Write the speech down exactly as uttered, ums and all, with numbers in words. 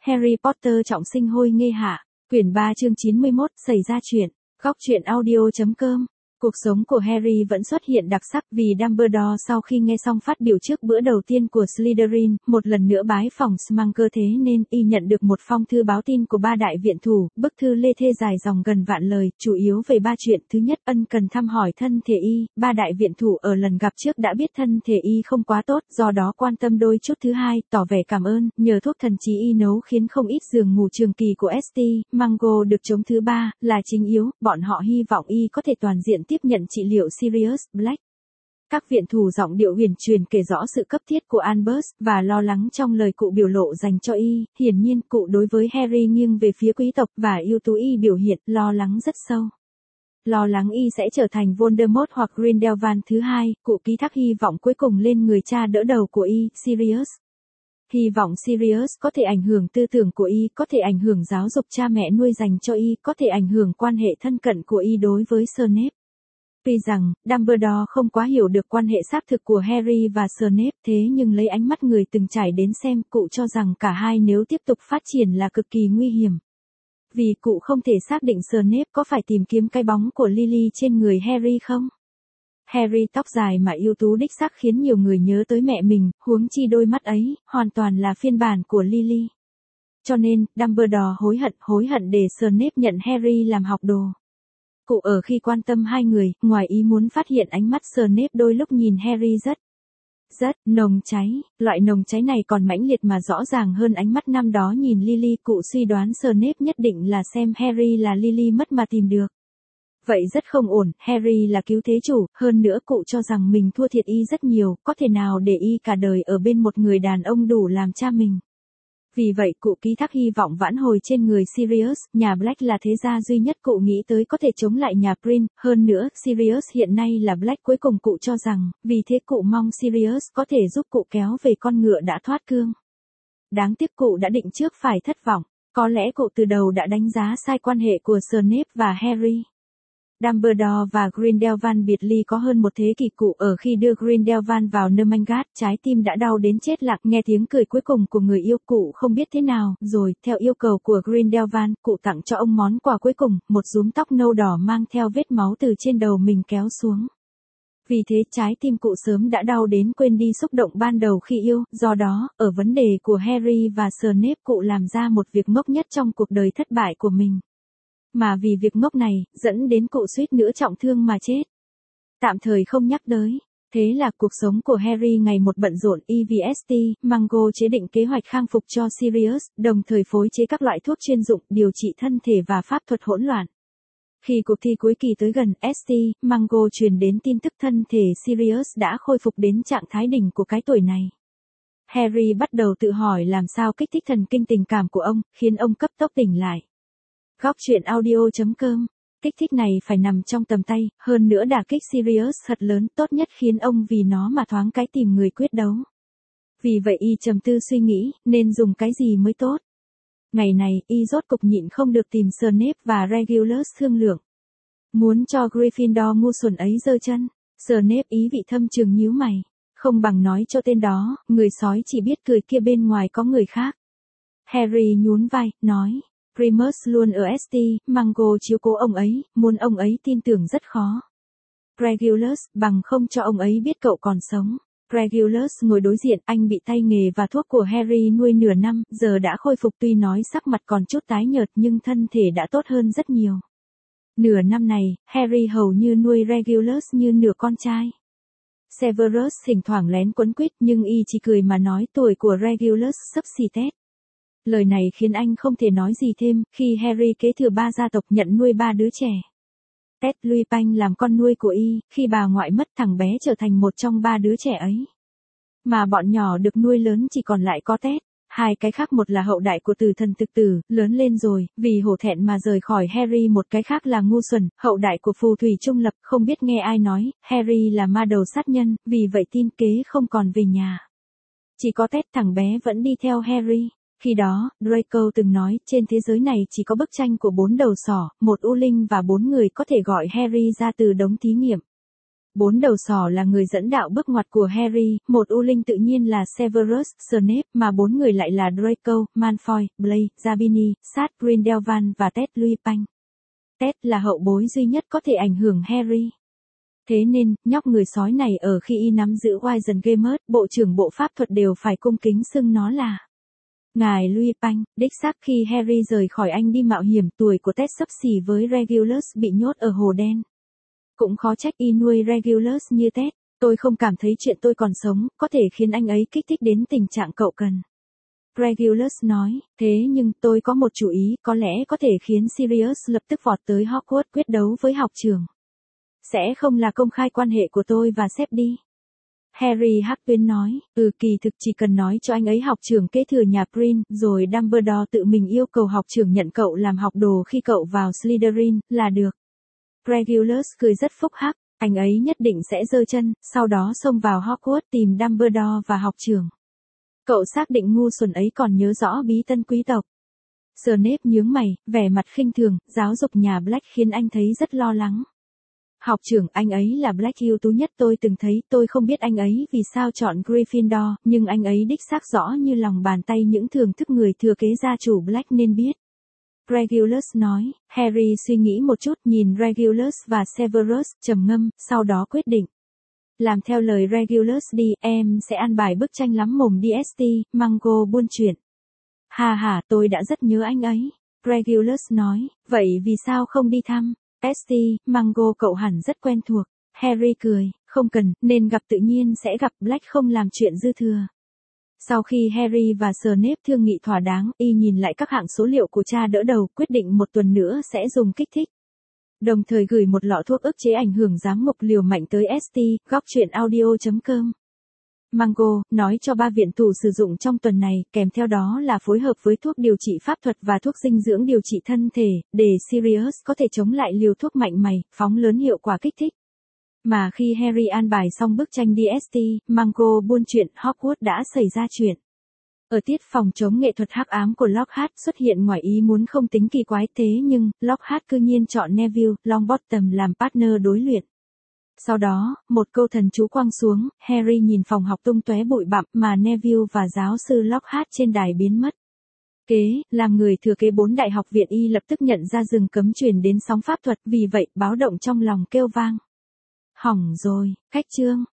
Harry Potter trọng sinh hôi nghê hạ, quyển ba chương chín mươi mốt, xảy ra chuyện, góc truyện audio chấm com. Cuộc sống của Harry vẫn xuất hiện đặc sắc vì Dumbledore sau khi nghe xong phát biểu trước bữa đầu tiên của Slytherin, một lần nữa bái phỏng Smuggler, thế nên y nhận được một phong thư báo tin của ba đại viện thủ, bức thư lê thê dài dòng gần vạn lời, chủ yếu về ba chuyện. Thứ nhất, ân cần thăm hỏi thân thể y, ba đại viện thủ ở lần gặp trước đã biết thân thể y không quá tốt, do đó quan tâm đôi chút. Thứ hai, tỏ vẻ cảm ơn, nhờ thuốc thần trí y nấu khiến không ít giường ngủ trường kỳ của ét tê, Mungo được chống. Thứ ba, là chính yếu, bọn họ hy vọng y có thể toàn diện tiếp nhận trị liệu Sirius Black. Các viện thủ giọng điệu huyền truyền kể rõ sự cấp thiết của Albus và lo lắng trong lời cụ biểu lộ dành cho y. Hiển nhiên, cụ đối với Harry nghiêng về phía quý tộc và ưu tú y biểu hiện lo lắng rất sâu. Lo lắng y sẽ trở thành Voldemort hoặc Grindelwald. Thứ hai, cụ ký thác hy vọng cuối cùng lên người cha đỡ đầu của y, Sirius. Hy vọng Sirius có thể ảnh hưởng tư tưởng của y, có thể ảnh hưởng giáo dục cha mẹ nuôi dành cho y, có thể ảnh hưởng quan hệ thân cận của y đối với Snape. Tuy rằng, Dumbledore không quá hiểu được quan hệ xác thực của Harry và Snape, thế nhưng lấy ánh mắt người từng trải đến xem, cụ cho rằng cả hai nếu tiếp tục phát triển là cực kỳ nguy hiểm. Vì cụ không thể xác định Snape có phải tìm kiếm cái bóng của Lily trên người Harry không? Harry tóc dài mà ưu tú đích xác khiến nhiều người nhớ tới mẹ mình, huống chi đôi mắt ấy, hoàn toàn là phiên bản của Lily. Cho nên, Dumbledore hối hận, hối hận để Snape nhận Harry làm học đồ. Cụ ở khi quan tâm hai người, ngoài ý muốn phát hiện ánh mắt Snape đôi lúc nhìn Harry rất, rất nồng cháy, loại nồng cháy này còn mãnh liệt mà rõ ràng hơn ánh mắt năm đó nhìn Lily. Cụ suy đoán Snape nhất định là xem Harry là Lily mất mà tìm được. Vậy rất không ổn, Harry là cứu thế chủ, hơn nữa cụ cho rằng mình thua thiệt y rất nhiều, có thể nào để y cả đời ở bên một người đàn ông đủ làm cha mình. Vì vậy cụ ký thác hy vọng vãn hồi trên người Sirius, nhà Black là thế gia duy nhất cụ nghĩ tới có thể chống lại nhà Prince, hơn nữa, Sirius hiện nay là Black cuối cùng cụ cho rằng, vì thế cụ mong Sirius có thể giúp cụ kéo về con ngựa đã thoát cương. Đáng tiếc cụ đã định trước phải thất vọng, có lẽ cụ từ đầu đã đánh giá sai quan hệ của Snape và Harry. Dumbledore và Grindelwald biệt ly có hơn một thế kỷ. Cụ ở khi đưa Grindelwald vào Nermangat, trái tim đã đau đến chết lặng, nghe tiếng cười cuối cùng của người yêu, cụ không biết thế nào, rồi, theo yêu cầu của Grindelwald, cụ tặng cho ông món quà cuối cùng, một rúm tóc nâu đỏ mang theo vết máu từ trên đầu mình kéo xuống. Vì thế trái tim cụ sớm đã đau đến quên đi xúc động ban đầu khi yêu, do đó, ở vấn đề của Harry và Snape cụ làm ra một việc ngốc nhất trong cuộc đời thất bại của mình. Mà vì việc ngốc này, dẫn đến cụ suýt nữa trọng thương mà chết. Tạm thời không nhắc tới. Thế là cuộc sống của Harry ngày một bận rộn. e vê ét tê, Mungo chế định kế hoạch khang phục cho Sirius, đồng thời phối chế các loại thuốc chuyên dụng, điều trị thân thể và pháp thuật hỗn loạn. Khi cuộc thi cuối kỳ tới gần, ét tê, Mungo truyền đến tin tức thân thể Sirius đã khôi phục đến trạng thái đỉnh của cái tuổi này. Harry bắt đầu tự hỏi làm sao kích thích thần kinh tình cảm của ông, khiến ông cấp tốc tỉnh lại. Góc truyện audio chấm com. Kích thích này phải nằm trong tầm tay, hơn nữa đả kích Sirius thật lớn, tốt nhất khiến ông vì nó mà thoáng cái tìm người quyết đấu. Vì vậy y trầm tư suy nghĩ, nên dùng cái gì mới tốt. Ngày này, y rốt cục nhịn không được tìm Snape và Regulus thương lượng. Muốn cho Gryffindor ngu xuẩn ấy giơ chân. Snape ý vị thâm trường nhíu mày. Không bằng nói cho tên đó, người sói chỉ biết cười kia bên ngoài có người khác. Harry nhún vai, nói. Remus luôn ở ét tê, Mungo chiếu cố ông ấy, muốn ông ấy tin tưởng rất khó. Regulus, bằng không cho ông ấy biết cậu còn sống. Regulus ngồi đối diện, anh bị tay nghề và thuốc của Harry nuôi nửa năm, giờ đã khôi phục, tuy nói sắc mặt còn chút tái nhợt nhưng thân thể đã tốt hơn rất nhiều. Nửa năm này, Harry hầu như nuôi Regulus như nửa con trai. Severus thỉnh thoảng lén quấn quýt nhưng y chỉ cười mà nói tuổi của Regulus xấp xì Ted. Lời này khiến anh không thể nói gì thêm, khi Harry kế thừa ba gia tộc nhận nuôi ba đứa trẻ. Ted Lupin làm con nuôi của y, khi bà ngoại mất thằng bé trở thành một trong ba đứa trẻ ấy. Mà bọn nhỏ được nuôi lớn chỉ còn lại có Ted, hai cái khác một là hậu đại của tử thần thực tử, lớn lên rồi, vì hổ thẹn mà rời khỏi Harry, một cái khác là ngu xuẩn, hậu đại của phù thủy trung lập, không biết nghe ai nói, Harry là ma đầu sát nhân, vì vậy tin kế không còn về nhà. Chỉ có Ted thằng bé vẫn đi theo Harry. Khi đó, Draco từng nói, trên thế giới này chỉ có bức tranh của bốn đầu sỏ, một u linh và bốn người có thể gọi Harry ra từ đống thí nghiệm. Bốn đầu sỏ là người dẫn đạo bước ngoặt của Harry, một U Linh tự nhiên là Severus Snape, mà bốn người lại là Draco, Malfoy, Blaise, Zabini, Sát, Grindelwald và Ted Lupin. Ted là hậu bối duy nhất có thể ảnh hưởng Harry. Thế nên, nhóc người sói này ở khi y nắm giữ Wizengamot, bộ trưởng bộ pháp thuật đều phải cung kính xưng nó là Ngài Lupin. Đích xác khi Harry rời khỏi Anh đi mạo hiểm, tuổi của Ted xấp xỉ với Regulus bị nhốt ở hồ đen. Cũng khó trách y nuôi Regulus như Ted. Tôi không cảm thấy chuyện tôi còn sống có thể khiến anh ấy kích thích đến tình trạng cậu cần. Regulus nói, thế nhưng tôi có một chủ ý có lẽ có thể khiến Sirius lập tức vọt tới Hogwarts quyết đấu với học trưởng. Sẽ không là công khai quan hệ của tôi và sếp đi. Harry hắc tuyến nói, ừ kỳ thực chỉ cần nói cho anh ấy học trưởng kế thừa nhà Prin, rồi Dumbledore tự mình yêu cầu học trưởng nhận cậu làm học đồ khi cậu vào Slytherin, là được. Regulus cười rất phúc hắc, anh ấy nhất định sẽ giơ chân, sau đó xông vào Hogwarts tìm Dumbledore và học trưởng. Cậu xác định ngu xuẩn ấy còn nhớ rõ bí tân quý tộc. Snape nhướng mày, vẻ mặt khinh thường, giáo dục nhà Black khiến anh thấy rất lo lắng. Học trưởng, anh ấy là Black ưu tú nhất tôi từng thấy, tôi không biết anh ấy vì sao chọn Gryffindor, nhưng anh ấy đích xác rõ như lòng bàn tay những thưởng thức người thừa kế gia chủ Black nên biết. Regulus nói, Harry suy nghĩ một chút, nhìn Regulus và Severus, trầm ngâm, sau đó quyết định. Làm theo lời Regulus đi, em sẽ ăn bài bức tranh lắm mồm đê ét tê, Mango buôn chuyện. Hà hà, tôi đã rất nhớ anh ấy. Regulus nói, vậy vì sao không đi thăm? ét tê, Mango cậu hẳn rất quen thuộc. Harry cười, không cần, nên gặp tự nhiên sẽ gặp, Black không làm chuyện dư thừa. Sau khi Harry và Snape thương nghị thỏa đáng, y nhìn lại các hạng số liệu của cha đỡ đầu, quyết định một tuần nữa sẽ dùng kích thích. Đồng thời gửi một lọ thuốc ức chế ảnh hưởng giám mục liều mạnh tới ét tê, góc truyện audio chấm com. Mango, nói cho ba viện thủ sử dụng trong tuần này, kèm theo đó là phối hợp với thuốc điều trị pháp thuật và thuốc dinh dưỡng điều trị thân thể, để Sirius có thể chống lại liều thuốc mạnh mày, phóng lớn hiệu quả kích thích. Mà khi Harry an bài xong bức tranh đê ét tê, Mango buôn chuyện, Hogwarts đã xảy ra chuyện. Ở tiết phòng chống nghệ thuật hắc ám của Lockhart xuất hiện ngoài ý muốn không tính kỳ quái, thế nhưng, Lockhart cư nhiên chọn Neville Longbottom làm partner đối luyện. Sau đó, một câu thần chú quăng xuống, Harry nhìn phòng học tung tóe bụi bặm mà Neville và giáo sư Lockhart trên đài biến mất. Kế, làm người thừa kế bốn đại học viện y lập tức nhận ra rừng cấm truyền đến sóng pháp thuật, vì vậy báo động trong lòng kêu vang. Hỏng rồi, cách chương.